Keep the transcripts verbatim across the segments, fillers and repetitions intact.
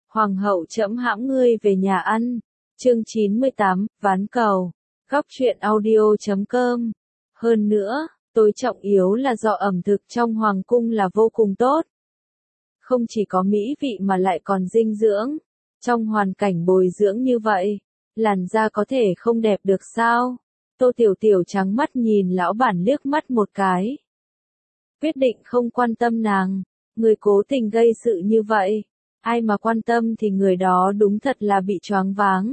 Hoàng hậu trẫm hãm ngươi về nhà ăn. Chương chín mươi tám, ván cầu. Góc truyện audio chấm com. Hơn nữa, tối trọng yếu là do ẩm thực trong hoàng cung là vô cùng tốt. Không chỉ có mỹ vị mà lại còn dinh dưỡng. Trong hoàn cảnh bồi dưỡng như vậy, làn da có thể không đẹp được sao? Tô Tiểu Tiểu trắng mắt nhìn lão bản liếc mắt một cái. Quyết định không quan tâm nàng, người cố tình gây sự như vậy. Ai mà quan tâm thì người đó đúng thật là bị choáng váng.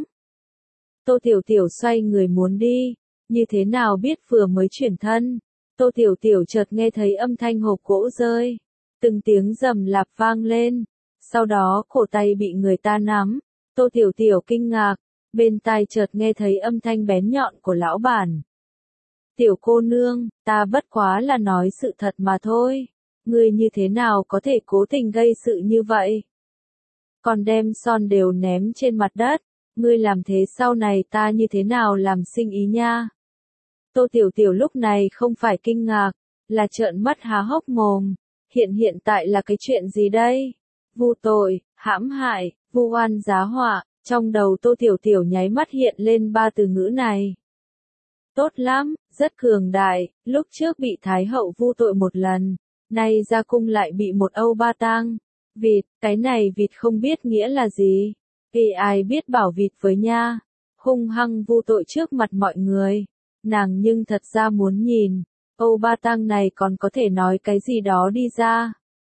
Tô Tiểu Tiểu xoay người muốn đi, như thế nào biết vừa mới chuyển thân. Tô Tiểu Tiểu chợt nghe thấy âm thanh hộp gỗ rơi. Từng tiếng rầm lạp vang lên. Sau đó cổ tay bị người ta nắm. Tô Tiểu Tiểu kinh ngạc, bên tai chợt nghe thấy âm thanh bén nhọn của lão bản. Tiểu cô nương, ta bất quá là nói sự thật mà thôi. Ngươi như thế nào có thể cố tình gây sự như vậy? Còn đem son đều ném trên mặt đất. Ngươi làm thế sau này ta như thế nào làm sinh ý nha? Tô Tiểu Tiểu lúc này không phải kinh ngạc, là trợn mắt há hốc mồm. Hiện hiện tại là cái chuyện gì đây? Vu tội, hãm hại, vu oan giá họa. Trong đầu Tô Tiểu Tiểu nháy mắt hiện lên ba từ ngữ này. Tốt lắm, rất cường đại, lúc trước bị Thái hậu vu tội một lần, nay ra cung lại bị một âu ba tang. Vịt, cái này vịt không biết nghĩa là gì. Vì ai biết bảo vịt với nha. Hung hăng vu tội trước mặt mọi người. Nàng nhưng thật ra muốn nhìn, âu ba tang này còn có thể nói cái gì đó đi ra.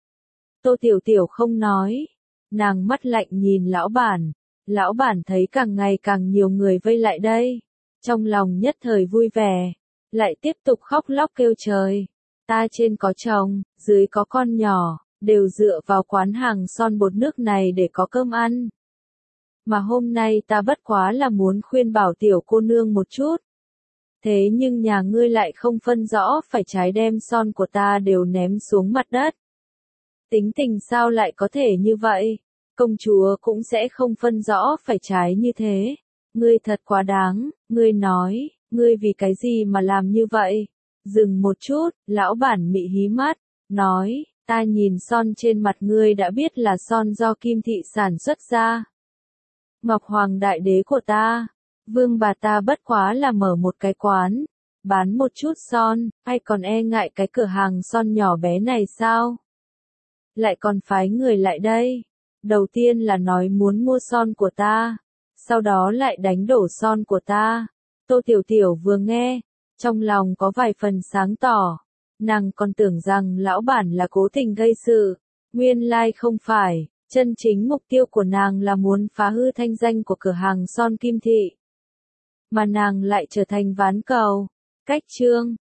Tô Tiểu Tiểu không nói. Nàng mắt lạnh nhìn lão bản. Lão bản thấy càng ngày càng nhiều người vây lại đây. Trong lòng nhất thời vui vẻ. Lại tiếp tục khóc lóc kêu trời. Ta trên có chồng, dưới có con nhỏ, đều dựa vào quán hàng son bột nước này để có cơm ăn. Mà hôm nay ta bất quá là muốn khuyên bảo tiểu cô nương một chút. Thế nhưng nhà ngươi lại không phân rõ phải trái đem son của ta đều ném xuống mặt đất. Tính tình sao lại có thể như vậy? Công chúa cũng sẽ không phân rõ phải trái như thế. Ngươi thật quá đáng, ngươi nói, ngươi vì cái gì mà làm như vậy? Dừng một chút, lão bản mị hí mắt, nói, ta nhìn son trên mặt ngươi đã biết là son do Kim Thị sản xuất ra. Ngọc Hoàng đại đế của ta, vương bà ta bất quá là mở một cái quán, bán một chút son, hay còn e ngại cái cửa hàng son nhỏ bé này sao? Lại còn phái người lại đây. Đầu tiên là nói muốn mua son của ta, sau đó lại đánh đổ son của ta. Tô Tiểu Tiểu vừa nghe, trong lòng có vài phần sáng tỏ. Nàng còn tưởng rằng lão bản là cố tình gây sự. Nguyên lai không phải, chân chính mục tiêu của nàng là muốn phá hư thanh danh của cửa hàng son Kim Thị. Mà nàng lại trở thành ván cầu. Cách chương